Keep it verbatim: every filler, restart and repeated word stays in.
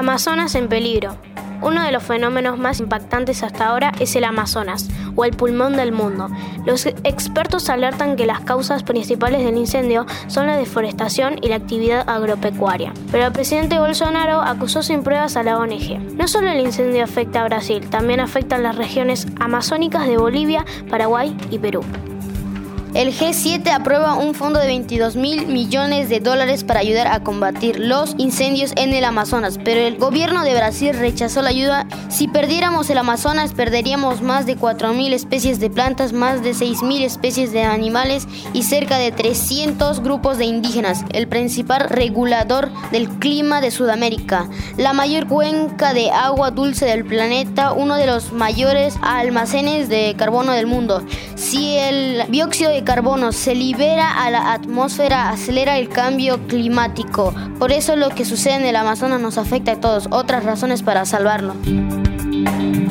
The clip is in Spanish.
Amazonas en peligro. Uno de los fenómenos más impactantes hasta ahora es el Amazonas, o el pulmón del mundo. Los expertos alertan que las causas principales del incendio son la deforestación y la actividad agropecuaria. Pero el presidente Bolsonaro acusó sin pruebas a la O N G. No solo el incendio afecta a Brasil, también afecta a las regiones amazónicas de Bolivia, Paraguay y Perú. El G siete aprueba un fondo de veintidós mil millones de dólares para ayudar a combatir los incendios en el Amazonas, pero el gobierno de Brasil rechazó la ayuda. Si perdiéramos el Amazonas, perderíamos más de cuatro mil especies de plantas, más de seis mil especies de animales y cerca de trescientos grupos de indígenas, el principal regulador del clima de Sudamérica, la mayor cuenca de agua dulce del planeta, uno de los mayores almacenes de carbono del mundo. Si el dióxido de carbono se libera a la atmósfera, acelera el cambio climático. Por eso lo que sucede en el Amazonas nos afecta a todos. Otras razones para salvarlo.